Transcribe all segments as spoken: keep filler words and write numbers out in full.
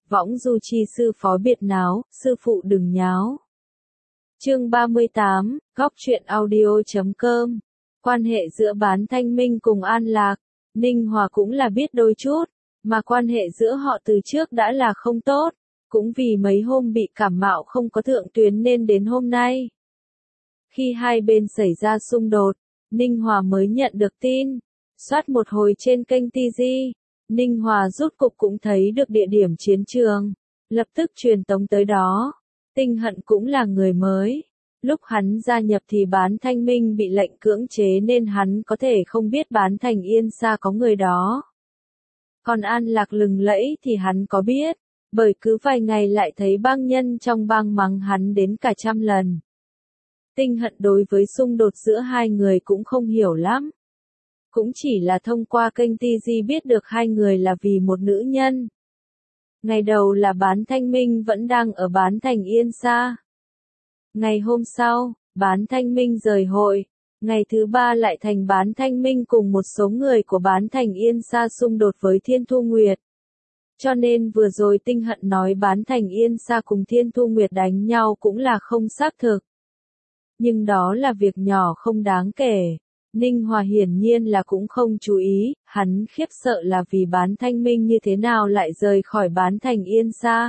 võng du chi sư phó biệt náo, sư phụ đừng nháo. Chương ba mươi tám, góc truyện audio chấm com. Quan hệ giữa Bán Thanh Minh cùng An Lạc, Ninh Hòa cũng là biết đôi chút, mà quan hệ giữa họ từ trước đã là không tốt, cũng vì mấy hôm bị cảm mạo không có thượng tuyến nên đến hôm nay. Khi hai bên xảy ra xung đột, Ninh Hòa mới nhận được tin, soát một hồi trên kênh ti gi, Ninh Hòa rút cục cũng thấy được địa điểm chiến trường, lập tức truyền tống tới đó. Tinh Hận cũng là người mới, lúc hắn gia nhập thì Bán Thanh Minh bị lệnh cưỡng chế nên hắn có thể không biết Bán Thành Yên Sa có người đó. Còn An Lạc lừng lẫy thì hắn có biết, bởi cứ vài ngày lại thấy bang nhân trong bang mắng hắn đến cả trăm lần. Tinh Hận đối với xung đột giữa hai người cũng không hiểu lắm. Cũng chỉ là thông qua kênh ti gi biết được hai người là vì một nữ nhân. Ngày đầu là Bán Thanh Minh vẫn đang ở Bán Thành Yên Sa. Ngày hôm sau, Bán Thanh Minh rời hội. Ngày thứ ba lại thành Bán Thanh Minh cùng một số người của Bán Thành Yên Sa xung đột với Thiên Thu Nguyệt. Cho nên vừa rồi Tinh Hận nói Bán Thành Yên Sa cùng Thiên Thu Nguyệt đánh nhau cũng là không xác thực. Nhưng đó là việc nhỏ không đáng kể. Ninh Hòa hiển nhiên là cũng không chú ý, hắn khiếp sợ là vì Bán Thanh Minh như thế nào lại rời khỏi Bán Thành Yên Sa.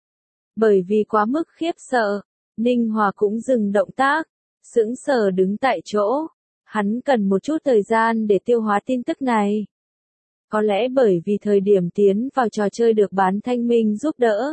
Bởi vì quá mức khiếp sợ, Ninh Hòa cũng dừng động tác, sững sờ đứng tại chỗ. Hắn cần một chút thời gian để tiêu hóa tin tức này. Có lẽ bởi vì thời điểm tiến vào trò chơi được Bán Thanh Minh giúp đỡ.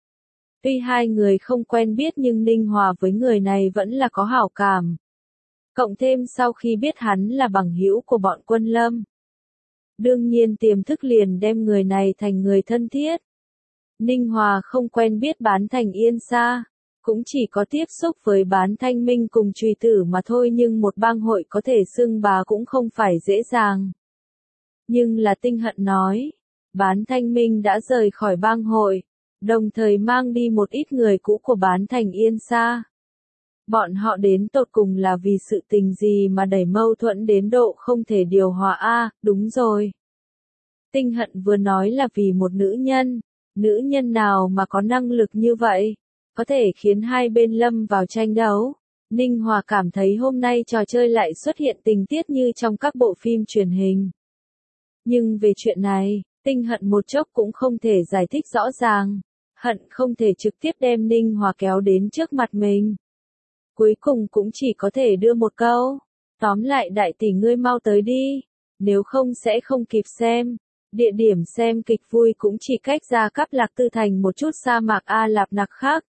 Tuy hai người không quen biết nhưng Ninh Hòa với người này vẫn là có hảo cảm. Cộng thêm sau khi biết hắn là bằng hữu của bọn Quân Lâm. Đương nhiên tiềm thức liền đem người này thành người thân thiết. Ninh Hòa không quen biết Bán Thành Yên Sa, cũng chỉ có tiếp xúc với Bán Thanh Minh cùng Trùy Tử mà thôi, nhưng một bang hội có thể xưng bá cũng không phải dễ dàng. Nhưng là Tinh Hận nói, Bán Thanh Minh đã rời khỏi bang hội, đồng thời mang đi một ít người cũ của Bán Thành Yên Sa. Bọn họ đến tột cùng là vì sự tình gì mà đẩy mâu thuẫn đến độ không thể điều hòa a? À, đúng rồi. Tinh Hận vừa nói là vì một nữ nhân, nữ nhân nào mà có năng lực như vậy, có thể khiến hai bên lâm vào tranh đấu. Ninh Hòa cảm thấy hôm nay trò chơi lại xuất hiện tình tiết như trong các bộ phim truyền hình. Nhưng về chuyện này, Tinh Hận một chốc cũng không thể giải thích rõ ràng, hận không thể trực tiếp đem Ninh Hòa kéo đến trước mặt mình. Cuối cùng cũng chỉ có thể đưa một câu, tóm lại đại tỷ ngươi mau tới đi, nếu không sẽ không kịp xem. Địa điểm xem kịch vui cũng chỉ cách ra Cáp Lạc Tư Thành một chút sa mạc A Lạp Nặc khác.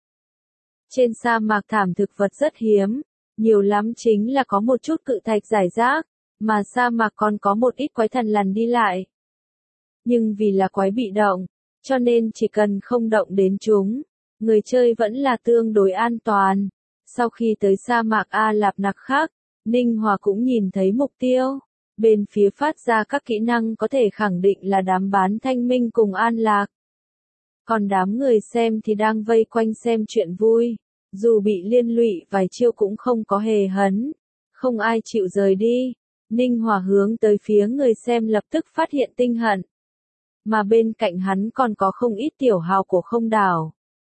Trên sa mạc thảm thực vật rất hiếm, nhiều lắm chính là có một chút cự thạch rải rác, mà sa mạc còn có một ít quái thần lằn đi lại. Nhưng vì là quái bị động, cho nên chỉ cần không động đến chúng, người chơi vẫn là tương đối an toàn. Sau khi tới sa mạc A Lạp Nặc khác, Ninh Hòa cũng nhìn thấy mục tiêu. Bên phía phát ra các kỹ năng có thể khẳng định là đám Bán Thanh Minh cùng An Lạc. Còn đám người xem thì đang vây quanh xem chuyện vui. Dù bị liên lụy vài chiêu cũng không có hề hấn. Không ai chịu rời đi. Ninh Hòa hướng tới phía người xem lập tức phát hiện Tinh Hận. Mà bên cạnh hắn còn có không ít tiểu hào của Không Đảo.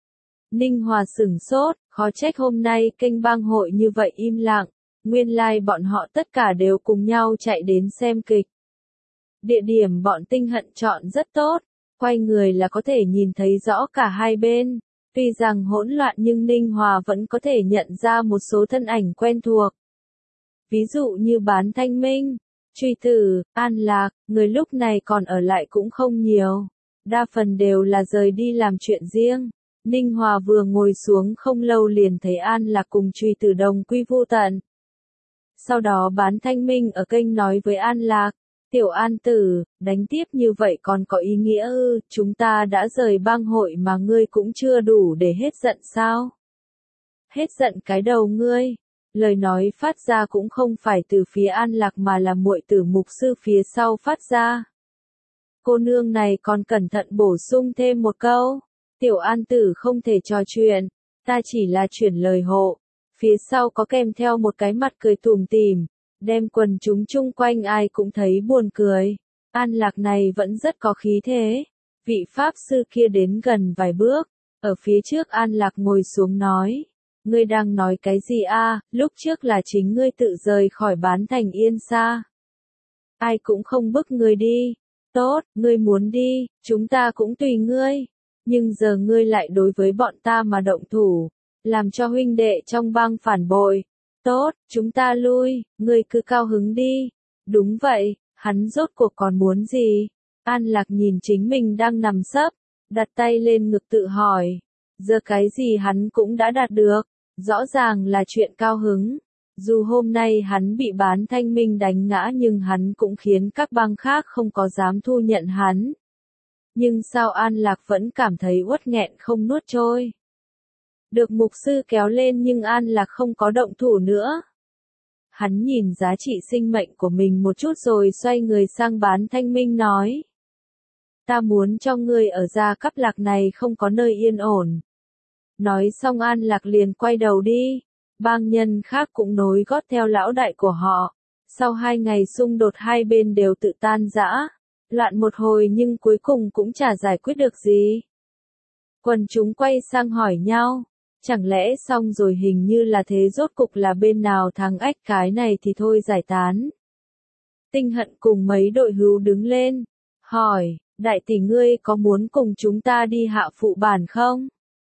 Ninh Hòa sửng sốt, khó trách hôm nay kênh bang hội như vậy im lặng. Nguyên lai like bọn họ tất cả đều cùng nhau chạy đến xem kịch. Địa điểm bọn Tinh Hận chọn rất tốt, quay người là có thể nhìn thấy rõ cả hai bên. Tuy rằng hỗn loạn nhưng Ninh Hòa vẫn có thể nhận ra một số thân ảnh quen thuộc. Ví dụ như Bán Thanh Minh, Trùy Tử, An Lạc, người lúc này còn ở lại cũng không nhiều. Đa phần đều là rời đi làm chuyện riêng. Ninh Hòa vừa ngồi xuống không lâu liền thấy An Lạc cùng Trùy Tử đồng quy vô tận. Sau đó Bán Thanh Minh ở kênh nói với An Lạc, tiểu An tử, đánh tiếp như vậy còn có ý nghĩa ư, chúng ta đã rời bang hội mà ngươi cũng chưa đủ để hết giận sao? Hết giận cái đầu ngươi, lời nói phát ra cũng không phải từ phía An Lạc mà là muội tử mục sư phía sau phát ra. Cô nương này còn cẩn thận bổ sung thêm một câu, tiểu An tử không thể trò chuyện, ta chỉ là chuyển lời hộ. Phía sau có kèm theo một cái mặt cười tủm tỉm, đem quần chúng chung quanh ai cũng thấy buồn cười. An Lạc này vẫn rất có khí thế. Vị Pháp Sư kia đến gần vài bước, ở phía trước An Lạc ngồi xuống nói. Ngươi đang nói cái gì a? Lúc trước là chính ngươi tự rời khỏi Bán Thành Yên Sa. Ai cũng không bức ngươi đi. Tốt, ngươi muốn đi, chúng ta cũng tùy ngươi. Nhưng giờ ngươi lại đối với bọn ta mà động thủ, làm cho huynh đệ trong bang phản bội. Tốt, chúng ta lui, ngươi cứ cao hứng đi. Đúng vậy, hắn rốt cuộc còn muốn gì? An Lạc nhìn chính mình đang nằm sấp, đặt tay lên ngực tự hỏi. Giờ cái gì hắn cũng đã đạt được, rõ ràng là chuyện cao hứng. Dù hôm nay hắn bị Bán Thanh Minh đánh ngã nhưng hắn cũng khiến các bang khác không có dám thu nhận hắn. Nhưng sao An Lạc vẫn cảm thấy uất nghẹn không nuốt trôi. Được mục sư kéo lên nhưng An Lạc không có động thủ nữa. Hắn nhìn giá trị sinh mệnh của mình một chút rồi xoay người sang Bán Thanh Minh nói. Ta muốn cho ngươi ở Gia Cáp Lạc này không có nơi yên ổn. Nói xong An Lạc liền quay đầu đi. Bang nhân khác cũng nối gót theo lão đại của họ. Sau hai ngày xung đột hai bên đều tự tan rã. Loạn một hồi nhưng cuối cùng cũng chả giải quyết được gì. Quần chúng quay sang hỏi nhau. Chẳng lẽ xong rồi hình như là thế, rốt cục là bên nào thắng ách, cái này thì thôi giải tán. Tinh Hận cùng mấy đội hữu đứng lên. Hỏi, đại tỷ ngươi có muốn cùng chúng ta đi Hạ Phụ Bản không?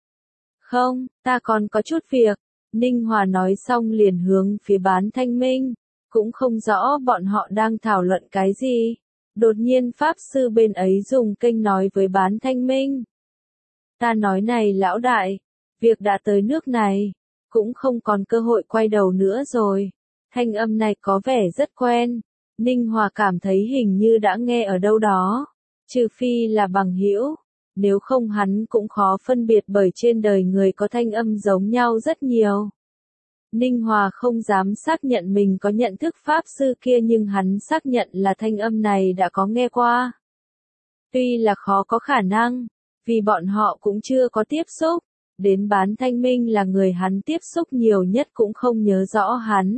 Không, ta còn có chút việc. Ninh Hòa nói xong liền hướng phía Bán Thanh Minh. Cũng không rõ bọn họ đang thảo luận cái gì. Đột nhiên Pháp Sư bên ấy dùng kênh nói với Bán Thanh Minh. Ta nói này lão đại, việc đã tới nước này, cũng không còn cơ hội quay đầu nữa rồi. Thanh âm này có vẻ rất quen. Ninh Hòa cảm thấy hình như đã nghe ở đâu đó. Trừ phi là bằng hữu, nếu không hắn cũng khó phân biệt, bởi trên đời người có thanh âm giống nhau rất nhiều. Ninh Hòa không dám xác nhận mình có nhận thức Pháp Sư kia nhưng hắn xác nhận là thanh âm này đã có nghe qua. Tuy là khó có khả năng, vì bọn họ cũng chưa có tiếp xúc, đến Bán Thanh Minh là người hắn tiếp xúc nhiều nhất cũng không nhớ rõ hắn.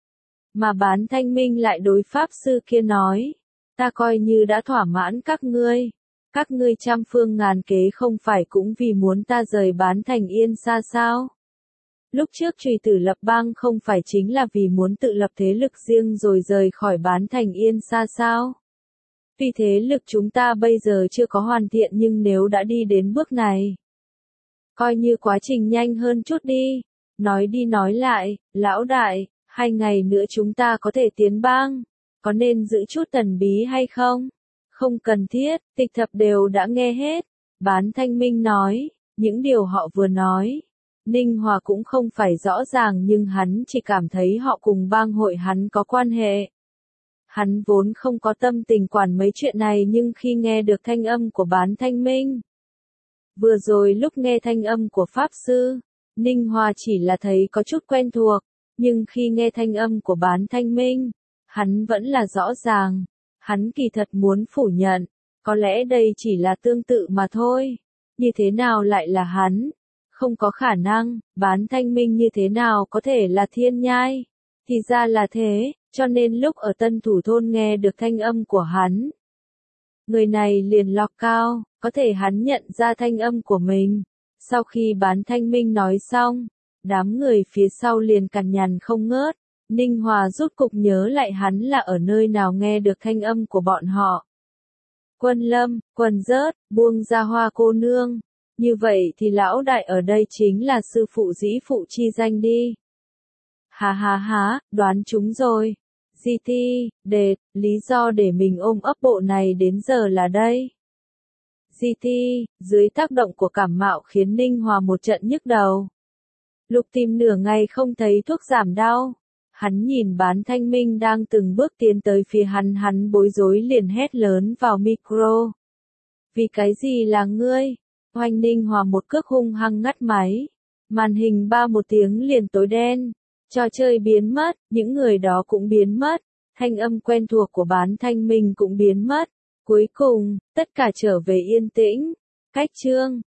Mà Bán Thanh Minh lại đối Pháp Sư kia nói, ta coi như đã thỏa mãn các ngươi. Các ngươi trăm phương ngàn kế không phải cũng vì muốn ta rời Bán Thành Yên Sa sao? Lúc trước Trùy Tử lập bang không phải chính là vì muốn tự lập thế lực riêng rồi rời khỏi Bán Thành Yên Sa sao? Tuy thế lực chúng ta bây giờ chưa có hoàn thiện nhưng nếu đã đi đến bước này, coi như quá trình nhanh hơn chút đi. Nói đi nói lại, lão đại, hai ngày nữa chúng ta có thể tiến bang, có nên giữ chút thần bí hay không? Không cần thiết, tịch thập đều đã nghe hết. Bán Thanh Minh nói, những điều họ vừa nói. Ninh Hòa cũng không phải rõ ràng nhưng hắn chỉ cảm thấy họ cùng bang hội hắn có quan hệ. Hắn vốn không có tâm tình quản mấy chuyện này nhưng khi nghe được thanh âm của Bán Thanh Minh. Vừa rồi lúc nghe thanh âm của Pháp Sư, Ninh Hòa chỉ là thấy có chút quen thuộc, nhưng khi nghe thanh âm của Bán Thanh Minh, hắn vẫn là rõ ràng. Hắn kỳ thật muốn phủ nhận, có lẽ đây chỉ là tương tự mà thôi. Như thế nào lại là hắn? Không có khả năng. Bán Thanh Minh như thế nào có thể là Thiên Nhai? Thì ra là thế, cho nên lúc ở Tân Thủ Thôn nghe được thanh âm của hắn, người này liền lọc cao, có thể hắn nhận ra thanh âm của mình. Sau khi Bán Thanh Minh nói xong, đám người phía sau liền cằn nhằn không ngớt. Ninh Hòa rút cục nhớ lại hắn là ở nơi nào nghe được thanh âm của bọn họ. Quân Lâm, Quần Rớt, buông ra Hoa cô nương. Như vậy thì lão đại ở đây chính là sư phụ dĩ phụ chi danh đi. Hà hà hà, đoán chúng rồi. Di Ti, đệt, lý do để mình ôm ấp bộ này đến giờ là đây. Di Ti, dưới tác động của cảm mạo khiến Ninh Hòa một trận nhức đầu. Lục tìm nửa ngày không thấy thuốc giảm đau. Hắn nhìn Bán Thanh Minh đang từng bước tiến tới phía hắn, hắn bối rối liền hét lớn vào micro. Vì cái gì là ngươi? Oanh! Ninh Hòa một cước hung hăng ngắt máy. Màn hình ba một tiếng liền tối đen. Trò chơi biến mất, những người đó cũng biến mất. Thanh âm quen thuộc của Bán Thanh Minh cũng biến mất. Cuối cùng, tất cả trở về yên tĩnh. Cách chương